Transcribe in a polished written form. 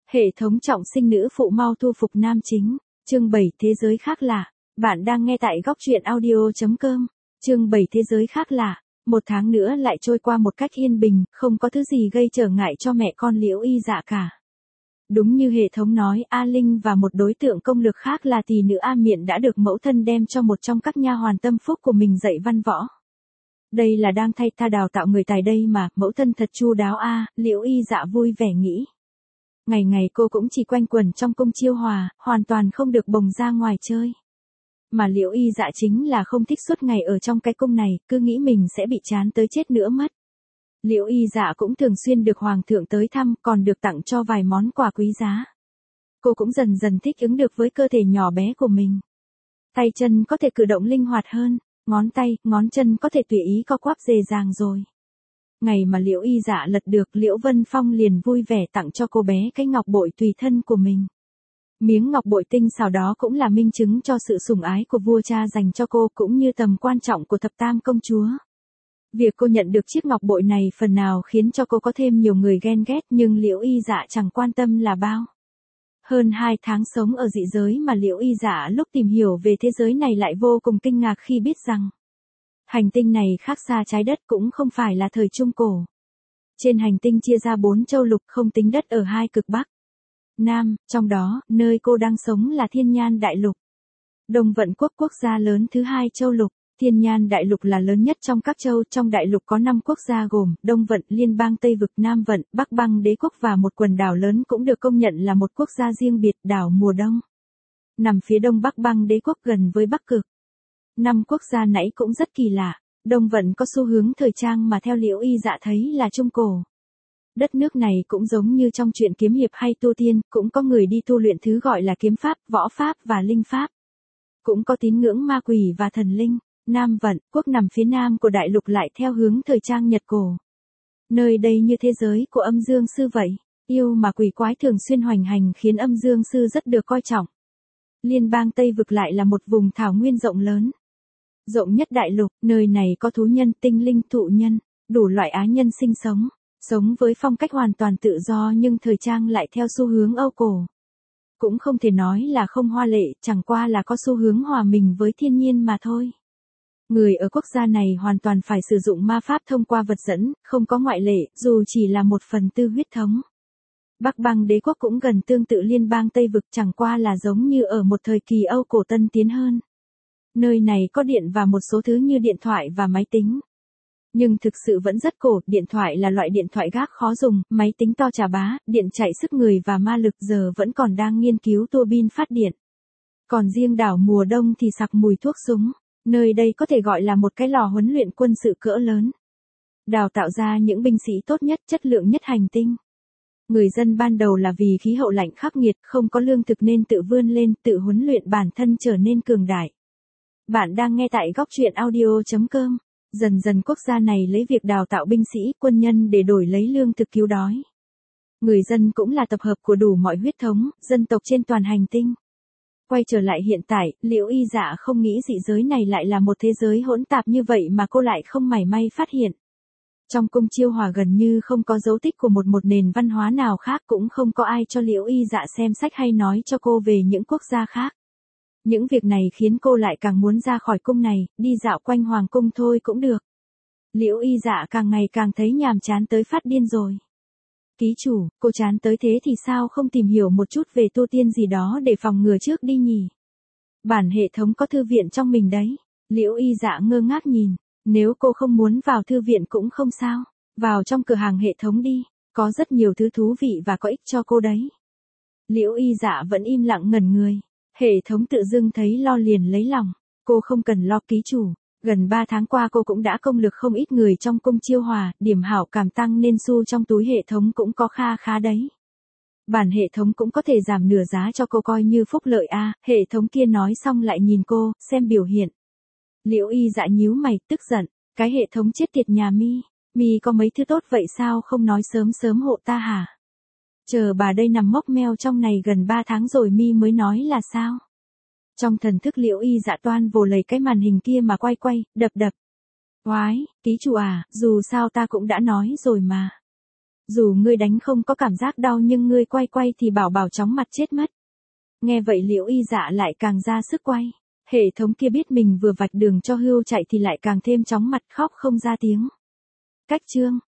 Hệ thống trọng sinh nữ phụ mau thu phục nam chính. Chương 7 Thế giới khác lạ. Bạn đang nghe tại góc truyện audio.com. Chương 7 Thế giới khác lạ. Một tháng nữa lại trôi qua một cách yên bình, không có thứ gì gây trở ngại cho mẹ con Liễu Y Dạ cả. Đúng như hệ thống nói, A Linh và một đối tượng công lực khác là tỷ nữ A Miện đã được mẫu thân đem cho một trong các nha hoàn tâm phúc của mình dạy văn võ. Đây là đang thay ta đào tạo người tài đây mà, mẫu thân thật chu đáo a, Liễu Y Dạ vui vẻ nghĩ. Ngày ngày cô cũng chỉ quanh quẩn trong cung Chiêu Hòa, hoàn toàn không được bồng ra ngoài chơi. Mà Liễu Y Dạ chính là không thích suốt ngày ở trong cái cung này, cứ nghĩ mình sẽ bị chán tới chết nữa mất. Liễu Y Dạ cũng thường xuyên được hoàng thượng tới thăm, còn được tặng cho vài món quà quý giá. Cô cũng dần dần thích ứng được với cơ thể nhỏ bé của mình. Tay chân có thể cử động linh hoạt hơn, ngón tay, ngón chân có thể tùy ý co quắp dễ dàng rồi. Ngày mà Liễu Y Dạ lật được, Liễu Vân Phong liền vui vẻ tặng cho cô bé cái ngọc bội tùy thân của mình. Miếng ngọc bội tinh xảo đó cũng là minh chứng cho sự sủng ái của vua cha dành cho cô, cũng như tầm quan trọng của thập tam công chúa. Việc cô nhận được chiếc ngọc bội này phần nào khiến cho cô có thêm nhiều người ghen ghét, nhưng Liễu Y Dạ chẳng quan tâm là bao. Hơn 2 tháng sống ở dị giới mà Liễu Y Dạ lúc tìm hiểu về thế giới này lại vô cùng kinh ngạc khi biết rằng hành tinh này khác xa trái đất, cũng không phải là thời Trung Cổ. Trên hành tinh chia ra 4 châu lục, không tính đất ở 2 cực Bắc, Nam, trong đó, nơi cô đang sống là Thiên Nhan Đại Lục. Đông Vận Quốc, quốc gia lớn thứ 2 châu lục. Thiên Nhan Đại Lục là lớn nhất trong các châu, trong đại lục có 5 quốc gia gồm Đông Vận, Liên bang Tây Vực, Nam Vận, Bắc băng Đế quốc và một quần đảo lớn cũng được công nhận là một quốc gia riêng biệt, đảo Mùa Đông. Nằm phía đông Bắc băng Đế quốc gần với Bắc Cực. 5 quốc gia nãy cũng rất kỳ lạ. Đông Vận có xu hướng thời trang mà theo Liễu Y Dạ thấy là Trung Cổ. Đất nước này cũng giống như trong truyện kiếm hiệp hay tu tiên, cũng có người đi tu luyện thứ gọi là kiếm pháp, võ pháp và linh pháp. Cũng có tín ngưỡng ma quỷ và thần linh. Nam Vận, quốc nằm phía nam của đại lục lại theo hướng thời trang Nhật cổ. Nơi đây như thế giới của Âm Dương Sư vậy, yêu mà quỷ quái thường xuyên hoành hành khiến Âm Dương Sư rất được coi trọng. Liên bang Tây Vực lại là một vùng thảo nguyên rộng lớn, rộng nhất đại lục, nơi này có thú nhân, tinh linh, thụ nhân, đủ loại á nhân sinh sống với phong cách hoàn toàn tự do nhưng thời trang lại theo xu hướng Âu cổ. Cũng không thể nói là không hoa lệ, chẳng qua là có xu hướng hòa mình với thiên nhiên mà thôi. Người ở quốc gia này hoàn toàn phải sử dụng ma pháp thông qua vật dẫn, không có ngoại lệ, dù chỉ là 1/4 huyết thống. Bắc băng Đế quốc cũng gần tương tự Liên bang Tây Vực, chẳng qua là giống như ở một thời kỳ Âu cổ tân tiến hơn. Nơi này có điện và một số thứ như điện thoại và máy tính. Nhưng thực sự vẫn rất cổ, điện thoại là loại điện thoại gác khó dùng, máy tính to chà bá, điện chạy sức người và ma lực giờ vẫn còn đang nghiên cứu tua bin phát điện. Còn riêng đảo Mùa Đông thì sặc mùi thuốc súng. Nơi đây có thể gọi là một cái lò huấn luyện quân sự cỡ lớn. Đào tạo ra những binh sĩ tốt nhất, chất lượng nhất hành tinh. Người dân ban đầu là vì khí hậu lạnh khắc nghiệt, không có lương thực nên tự vươn lên, tự huấn luyện bản thân trở nên cường đại. Bạn đang nghe tại góc truyện audio.com. Dần dần quốc gia này lấy việc đào tạo binh sĩ, quân nhân để đổi lấy lương thực cứu đói. Người dân cũng là tập hợp của đủ mọi huyết thống, dân tộc trên toàn hành tinh. Quay trở lại hiện tại, Liễu Y Dạ không nghĩ dị giới này lại là một thế giới hỗn tạp như vậy mà cô lại không mảy may phát hiện. Trong cung Chiêu Hòa gần như không có dấu tích của một nền văn hóa nào khác, cũng không có ai cho Liễu Y Dạ xem sách hay nói cho cô về những quốc gia khác. Những việc này khiến cô lại càng muốn ra khỏi cung này, đi dạo quanh hoàng cung thôi cũng được. Liễu Y Dạ càng ngày càng thấy nhàm chán tới phát điên rồi. Ký chủ, cô chán tới thế thì sao không tìm hiểu một chút về tu tiên gì đó để phòng ngừa trước đi nhỉ? Bản hệ thống có thư viện trong mình đấy. Liễu Y Dạ ngơ ngác nhìn. Nếu cô không muốn vào thư viện cũng không sao. Vào trong cửa hàng hệ thống đi. Có rất nhiều thứ thú vị và có ích cho cô đấy. Liễu Y Dạ vẫn im lặng ngẩn người. Hệ thống tự dưng thấy lo liền lấy lòng. Cô không cần lo ký chủ. Gần 3 tháng qua cô cũng đã công lực không ít người trong cung Chiêu Hòa, điểm hảo cảm tăng nên xu trong túi hệ thống cũng có kha khá đấy. Bản hệ thống cũng có thể giảm nửa giá cho cô coi như phúc lợi a. Hệ thống kia nói xong lại nhìn cô, xem biểu hiện. Liễu Y Dạ nhíu mày, tức giận. Cái hệ thống chết tiệt nhà mi có mấy thứ tốt vậy sao không nói sớm sớm hộ ta hả? Chờ bà đây nằm mốc meo trong này gần 3 tháng rồi mi mới nói là sao? Trong thần thức Liễu Y Dạ toan vồ lấy cái màn hình kia mà quay, đập. Oái, ký chủ à, dù sao ta cũng đã nói rồi mà. Dù ngươi đánh không có cảm giác đau nhưng ngươi quay quay thì bảo bảo chóng mặt chết mất. Nghe vậy Liễu Y Dạ lại càng ra sức quay. Hệ thống kia biết mình vừa vạch đường cho Hưu chạy thì lại càng thêm chóng mặt khóc không ra tiếng. Cách chương